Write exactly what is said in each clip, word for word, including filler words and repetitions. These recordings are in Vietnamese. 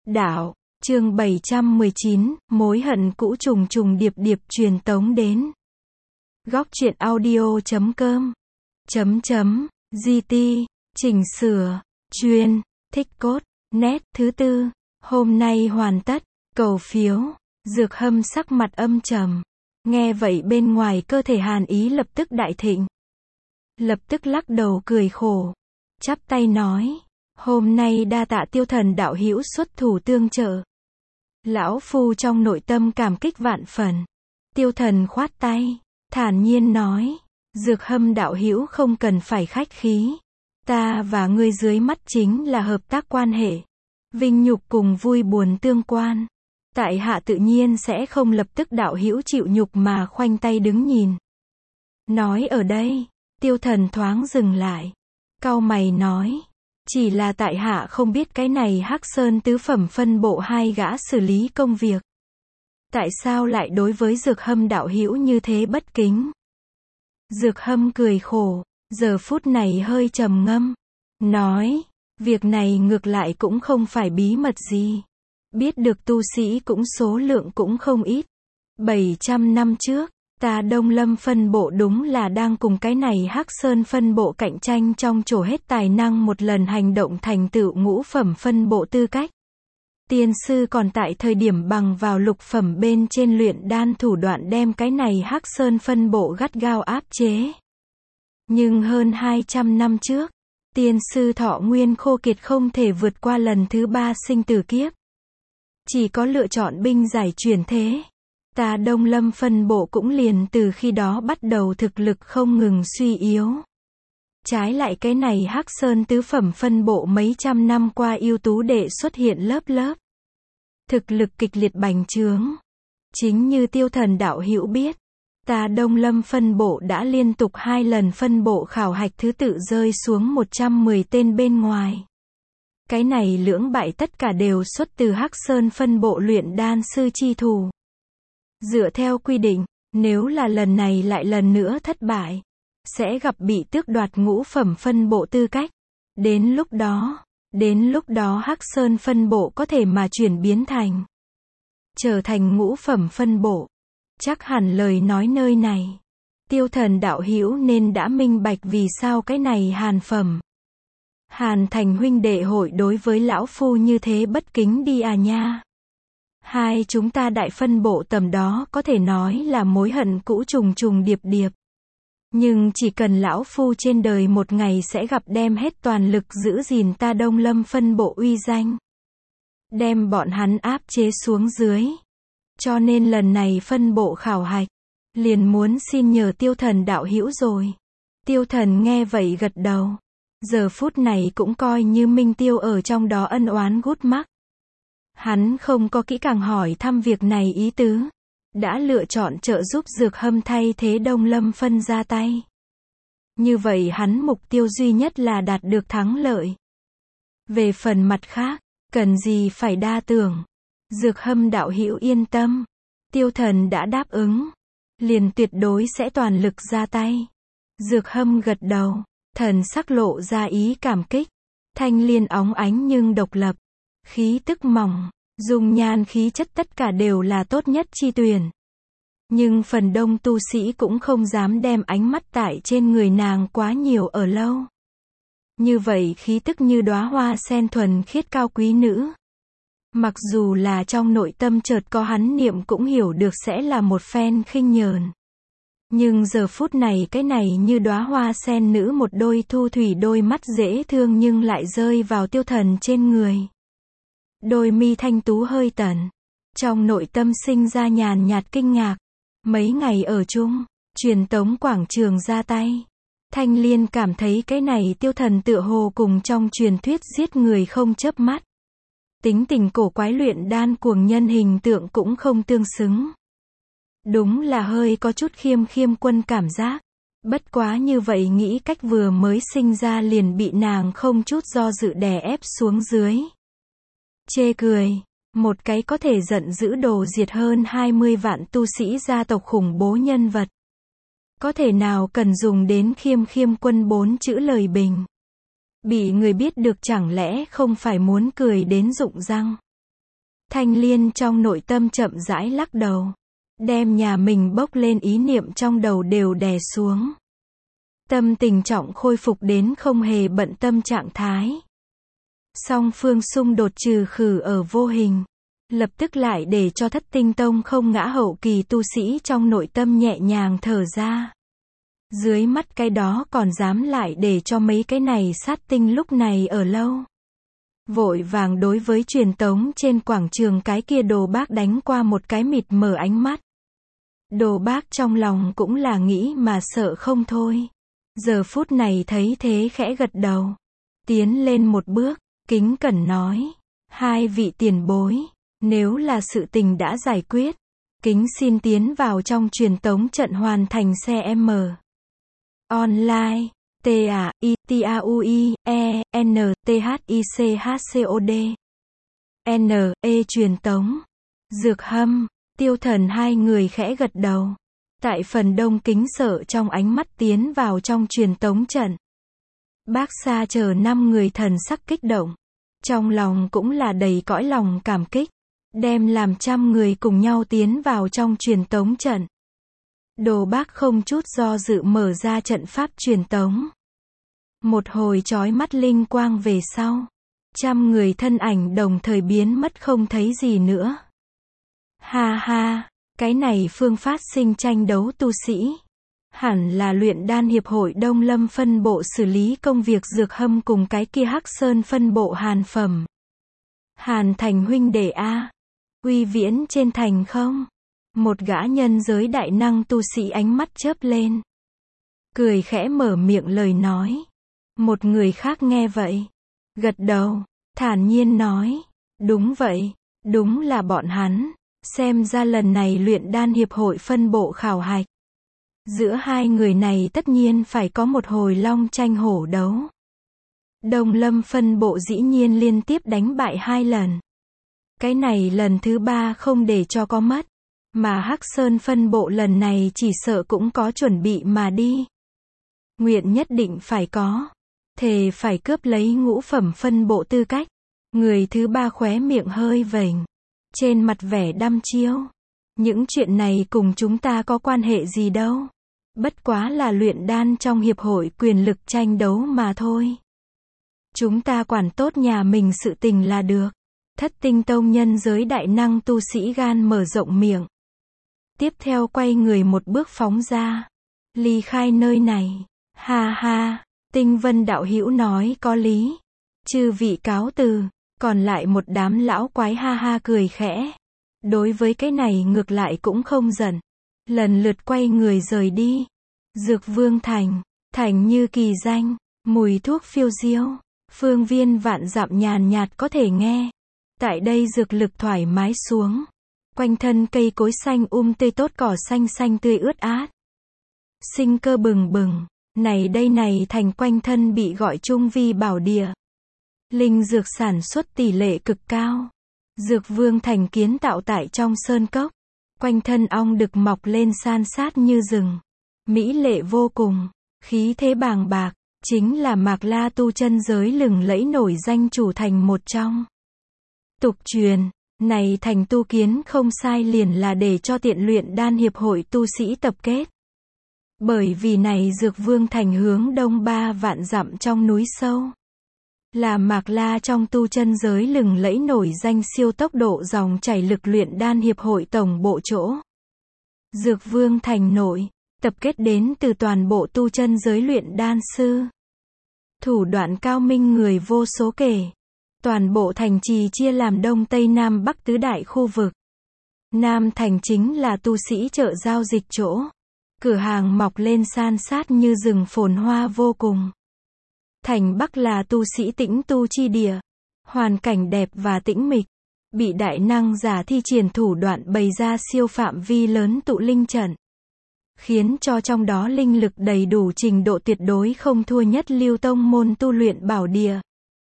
Đạo, chương bảy trăm mười chín, mối hận cũ trùng trùng điệp điệp truyền tống đến. Góc truyện audio chấm com. Chấm chấm, giê tê, chỉnh sửa, chuyên, thích cốt, nét, thứ tư, hôm nay hoàn tất, cầu phiếu, Dược Hâm sắc mặt âm trầm. Nghe vậy bên ngoài cơ thể hàn ý lập tức đại thịnh. Lập tức lắc đầu cười khổ. Chắp tay nói, hôm nay đa tạ Tiêu Thần đạo hữu xuất thủ tương trợ. Lão phu trong nội tâm cảm kích vạn phần. Tiêu Thần khoát tay, thản nhiên nói, Dược Hâm đạo hữu không cần phải khách khí. Ta và ngươi dưới mắt chính là hợp tác quan hệ. Vinh nhục cùng vui buồn tương quan. Tại hạ tự nhiên sẽ không lập tức đạo hữu chịu nhục mà khoanh tay đứng nhìn. Nói ở đây, Tiêu Thần thoáng dừng lại. Cau mày nói, chỉ là tại hạ không biết cái này Hắc Sơn tứ phẩm phân bộ hai gã xử lý công việc. Tại sao lại đối với Dược Hâm đạo hữu như thế bất kính? Dược Hâm cười khổ, giờ phút này hơi trầm ngâm. Nói, việc này ngược lại cũng không phải bí mật gì. Biết được tu sĩ cũng số lượng cũng không ít. bảy trăm năm trước, ta Đông Lâm phân bộ đúng là đang cùng cái này Hắc Sơn phân bộ cạnh tranh trong trổ hết tài năng một lần hành động thành tựu ngũ phẩm phân bộ tư cách. Tiên sư còn tại thời điểm bằng vào lục phẩm bên trên luyện đan thủ đoạn đem cái này Hắc Sơn phân bộ gắt gao áp chế. Nhưng hơn hai trăm năm trước, tiên sư thọ nguyên khô kiệt không thể vượt qua lần thứ ba sinh tử kiếp. Chỉ có lựa chọn binh giải chuyển thế. Ta Đông Lâm phân bộ cũng liền từ khi đó bắt đầu thực lực không ngừng suy yếu. Trái lại cái này Hắc Sơn tứ phẩm phân bộ mấy trăm năm qua ưu tú đệ xuất hiện lớp lớp. Thực lực kịch liệt bành trướng. Chính như Tiêu Thần đạo hữu biết, ta Đông Lâm phân bộ đã liên tục hai lần phân bộ khảo hạch thứ tự rơi xuống một trăm mười tên bên ngoài. Cái này lưỡng bại tất cả đều xuất từ Hắc Sơn phân bộ luyện đan sư chi thủ. Dựa theo quy định, nếu là lần này lại lần nữa thất bại, sẽ gặp bị tước đoạt ngũ phẩm phân bộ tư cách. Đến lúc đó, đến lúc đó Hắc Sơn phân bộ có thể mà chuyển biến thành, trở thành ngũ phẩm phân bộ. Chắc hẳn lời nói nơi này, Tiêu Thần đạo hữu nên đã minh bạch vì sao cái này Hàn phẩm, Hàn Thành huynh đệ hội đối với lão phu như thế bất kính đi à nha. Hai chúng ta đại phân bộ tầm đó có thể nói là mối hận cũ trùng trùng điệp điệp. Nhưng chỉ cần lão phu trên đời một ngày sẽ gặp đem hết toàn lực giữ gìn ta Đông Lâm phân bộ uy danh. Đem bọn hắn áp chế xuống dưới. Cho nên lần này phân bộ khảo hạch, liền muốn xin nhờ Tiêu Thần đạo hữu rồi. Tiêu Thần nghe vậy gật đầu. Giờ phút này cũng coi như Minh Tiêu ở trong đó ân oán gút mắc. Hắn không có kỹ càng hỏi thăm việc này ý tứ. Đã lựa chọn trợ giúp Dược Hâm thay thế Đông Lâm phân ra tay. Như vậy hắn mục tiêu duy nhất là đạt được thắng lợi. Về phần mặt khác, cần gì phải đa tưởng. Dược Hâm đạo hữu yên tâm. Tiêu Thần đã đáp ứng. Liền tuyệt đối sẽ toàn lực ra tay. Dược Hâm gật đầu. Thần sắc lộ ra ý cảm kích. Thanh liên óng ánh nhưng độc lập. Khí tức mỏng, dung nhan khí chất tất cả đều là tốt nhất chi tuyển. Nhưng phần đông tu sĩ cũng không dám đem ánh mắt tại trên người nàng quá nhiều ở lâu. Như vậy khí tức như đóa hoa sen thuần khiết cao quý nữ. Mặc dù là trong nội tâm chợt có hắn niệm cũng hiểu được sẽ là một phen khinh nhờn. Nhưng giờ phút này cái này như đóa hoa sen nữ một đôi thu thủy đôi mắt dễ thương nhưng lại rơi vào Tiêu Thần trên người. Đôi mi thanh tú hơi tẩn. Trong nội tâm sinh ra nhàn nhạt kinh ngạc. Mấy ngày ở chung, truyền tống quảng trường ra tay. Thanh Liên cảm thấy cái này Tiêu Thần tựa hồ cùng trong truyền thuyết giết người không chớp mắt. Tính tình cổ quái luyện đan cuồng nhân hình tượng cũng không tương xứng. Đúng là hơi có chút khiêm khiêm quân cảm giác. Bất quá như vậy nghĩ cách vừa mới sinh ra liền bị nàng không chút do dự đè ép xuống dưới. Chê cười, một cái có thể giận dữ đồ diệt hơn hai mươi vạn tu sĩ gia tộc khủng bố nhân vật. Có thể nào cần dùng đến khiêm khiêm quân bốn chữ lời bình. Bị người biết được chẳng lẽ không phải muốn cười đến rụng răng. Thanh Liên trong nội tâm chậm rãi lắc đầu. Đem nhà mình bốc lên ý niệm trong đầu đều đè xuống. Tâm tình trọng khôi phục đến không hề bận tâm trạng thái. Song phương xung đột trừ khử ở vô hình. Lập tức lại để cho Thất Tinh Tông không ngã hậu kỳ tu sĩ trong nội tâm nhẹ nhàng thở ra. Dưới mắt cái đó còn dám lại để cho mấy cái này sát tinh lúc này ở lâu. Vội vàng đối với truyền tống trên quảng trường cái kia Đồ Bác đánh qua một cái mịt mờ ánh mắt. Đồ Bác trong lòng cũng là nghĩ mà sợ không thôi. Giờ phút này thấy thế khẽ gật đầu. Tiến lên một bước, kính cẩn nói. Hai vị tiền bối, nếu là sự tình đã giải quyết, kính xin tiến vào trong truyền tống trận hoàn thành xe M. Online. T A I T A U I E N T H I C H C O D N E truyền tống. Dược Hâm, Tiêu Thần hai người khẽ gật đầu. Tại phần đông kính sợ trong ánh mắt tiến vào trong truyền tống trận. Bác Sa chờ năm người thần sắc kích động. Trong lòng cũng là đầy cõi lòng cảm kích. Đem làm trăm người cùng nhau tiến vào trong truyền tống trận. Đồ Bác không chút do dự mở ra trận pháp truyền tống. Một hồi chói mắt linh quang về sau. Trăm người thân ảnh đồng thời biến mất không thấy gì nữa. Ha ha, cái này phương phát sinh tranh đấu tu sĩ. Hẳn là luyện đan hiệp hội Đông Lâm phân bộ xử lý công việc Dược Hâm cùng cái kia Hắc Sơn phân bộ Hàn Phẩm. Hàn Thành huynh đệ A. Uy Viễn trên thành không? Một gã nhân giới đại năng tu sĩ ánh mắt chớp lên. Cười khẽ mở miệng lời nói. Một người khác nghe vậy. Gật đầu, thản nhiên nói. Đúng vậy, đúng là bọn hắn. Xem ra lần này luyện đan hiệp hội phân bộ khảo hạch. Giữa hai người này tất nhiên phải có một hồi long tranh hổ đấu. Đông Lâm phân bộ dĩ nhiên liên tiếp đánh bại hai lần. Cái này lần thứ ba không để cho có mất. Mà Hắc Sơn phân bộ lần này chỉ sợ cũng có chuẩn bị mà đi. Nguyện nhất định phải có. Thề phải cướp lấy ngũ phẩm phân bộ tư cách. Người thứ ba khóe miệng hơi vểnh. Trên mặt vẻ đăm chiêu. Những chuyện này cùng chúng ta có quan hệ gì đâu. Bất quá là luyện đan trong hiệp hội quyền lực tranh đấu mà thôi. Chúng ta quản tốt nhà mình sự tình là được. Thất Tinh Tông nhân giới đại năng tu sĩ gan mở rộng miệng. Tiếp theo quay người một bước phóng ra. Ly khai nơi này. Ha ha, Tinh Vân đạo hữu nói có lý. Chư vị cáo từ. Còn lại một đám lão quái ha ha cười khẽ. Đối với cái này ngược lại cũng không giận. Lần lượt quay người rời đi. Dược Vương Thành. Thành như kỳ danh. Mùi thuốc phiêu diêu. Phương viên vạn dặm nhàn nhạt có thể nghe. Tại đây dược lực thoải mái xuống. Quanh thân cây cối xanh um tươi tốt cỏ xanh xanh tươi ướt át. Sinh cơ bừng bừng. Này đây này thành quanh thân bị gọi chung vi bảo địa. Linh dược sản xuất tỷ lệ cực cao. Dược Vương Thành kiến tạo tại trong sơn cốc. Quanh thân ong đực mọc lên san sát như rừng. Mỹ lệ vô cùng. Khí thế bàng bạc. Chính là Mạc La tu chân giới lừng lẫy nổi danh chủ thành một trong. Tục truyền, này thành tu kiến không sai liền là để cho tiện luyện đan hiệp hội tu sĩ tập kết. Bởi vì này Dược Vương Thành hướng đông ba vạn dặm trong núi sâu. Là Mạc La trong tu chân giới lừng lẫy nổi danh siêu tốc độ dòng chảy lực luyện đan hiệp hội tổng bộ chỗ. Dược Vương Thành nội, tập kết đến từ toàn bộ tu chân giới luyện đan sư. Thủ đoạn cao minh người vô số kể. Toàn bộ thành trì chia làm Đông Tây Nam Bắc tứ đại khu vực. Nam thành chính là tu sĩ chợ giao dịch chỗ. Cửa hàng mọc lên san sát như rừng phồn hoa vô cùng. Thành Bắc là tu sĩ tĩnh tu chi địa. Hoàn cảnh đẹp và tĩnh mịch. Bị đại năng giả thi triển thủ đoạn bày ra siêu phạm vi lớn tụ linh trận. Khiến cho trong đó linh lực đầy đủ trình độ tuyệt đối không thua nhất lưu tông môn tu luyện bảo địa.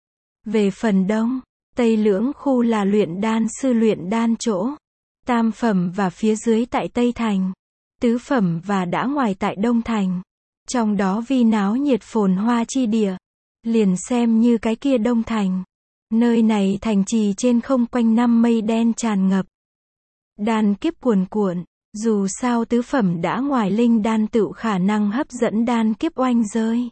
Về phần đông, Tây lưỡng khu là luyện đan sư luyện đan chỗ. Tam phẩm và phía dưới tại Tây Thành. Tứ phẩm và đã ngoài tại Đông Thành. Trong đó vi náo nhiệt phồn hoa chi địa. Liền xem như cái kia Đông Thành. Nơi này thành trì trên không quanh năm mây đen tràn ngập. Đan kiếp cuồn cuộn, dù sao tứ phẩm đã ngoài linh đan tựu khả năng hấp dẫn đan kiếp oanh rơi.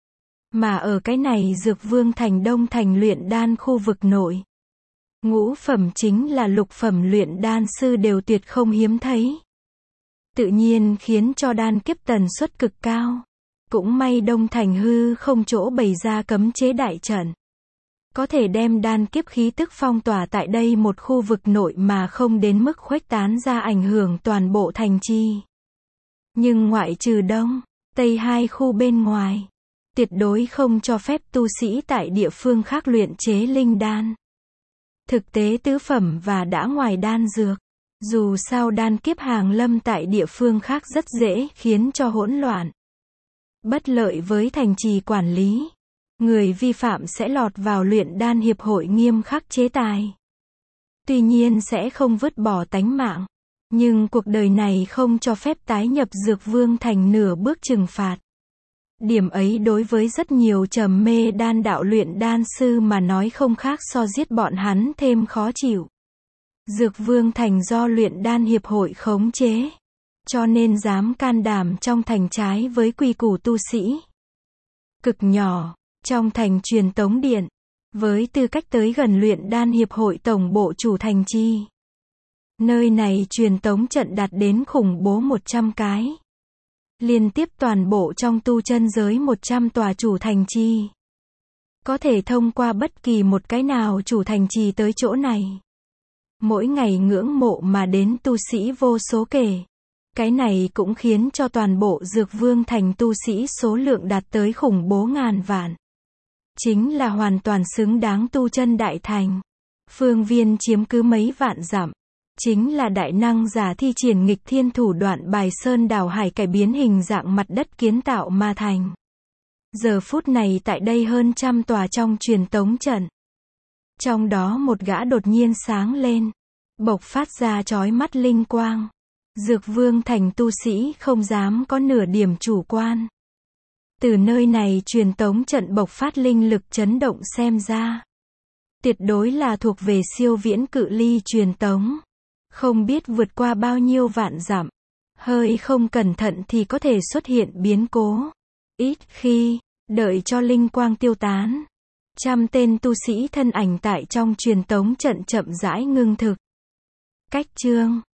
Mà ở cái này Dược Vương thành Đông thành luyện đan khu vực nội. Ngũ phẩm chính là lục phẩm luyện đan sư đều tuyệt không hiếm thấy. Tự nhiên khiến cho đan kiếp tần suất cực cao. Cũng may Đông thành hư không chỗ bày ra cấm chế đại trận. Có thể đem đan kiếp khí tức phong tỏa tại đây một khu vực nội mà không đến mức khuếch tán ra ảnh hưởng toàn bộ thành trì. Nhưng ngoại trừ Đông, Tây hai khu bên ngoài, tuyệt đối không cho phép tu sĩ tại địa phương khác luyện chế linh đan. Thực tế tứ phẩm và đã ngoài đan dược. Dù sao đan kiếp hàng lâm tại địa phương khác rất dễ khiến cho hỗn loạn. Bất lợi với thành trì quản lý. Người vi phạm sẽ lọt vào luyện đan hiệp hội nghiêm khắc chế tài. Tuy nhiên sẽ không vứt bỏ tánh mạng. Nhưng cuộc đời này không cho phép tái nhập Dược Vương thành nửa bước trừng phạt. Điểm ấy đối với rất nhiều trầm mê đan đạo luyện đan sư mà nói không khác so giết bọn hắn thêm khó chịu. Dược Vương thành do luyện đan hiệp hội khống chế. Cho nên dám can đảm trong thành trái với quy củ tu sĩ. Cực nhỏ. Trong thành truyền tống điện, với tư cách tới gần luyện đan hiệp hội tổng bộ chủ thành chi. Nơi này truyền tống trận đạt đến khủng bố một trăm cái. Liên tiếp toàn bộ trong tu chân giới một trăm tòa chủ thành chi. Có thể thông qua bất kỳ một cái nào chủ thành trì tới chỗ này. Mỗi ngày ngưỡng mộ mà đến tu sĩ vô số kể. Cái này cũng khiến cho toàn bộ Dược Vương thành tu sĩ số lượng đạt tới khủng bố ngàn vạn. Chính là hoàn toàn xứng đáng tu chân đại thành. Phương viên chiếm cứ mấy vạn dặm. Chính là đại năng giả thi triển nghịch thiên thủ đoạn bài sơn đảo hải cải biến hình dạng mặt đất kiến tạo mà thành. Giờ phút này tại đây hơn trăm tòa trong truyền tống trận. Trong đó một gã đột nhiên sáng lên. Bộc phát ra chói mắt linh quang. Dược Vương thành tu sĩ không dám có nửa điểm chủ quan. Từ nơi này truyền tống trận bộc phát linh lực chấn động xem ra. Tuyệt đối là thuộc về siêu viễn cự ly truyền tống. Không biết vượt qua bao nhiêu vạn dặm. Hơi không cẩn thận thì có thể xuất hiện biến cố. Ít khi, đợi cho linh quang tiêu tán. Trăm tên tu sĩ thân ảnh tại trong truyền tống trận chậm rãi ngưng thực. Cách chương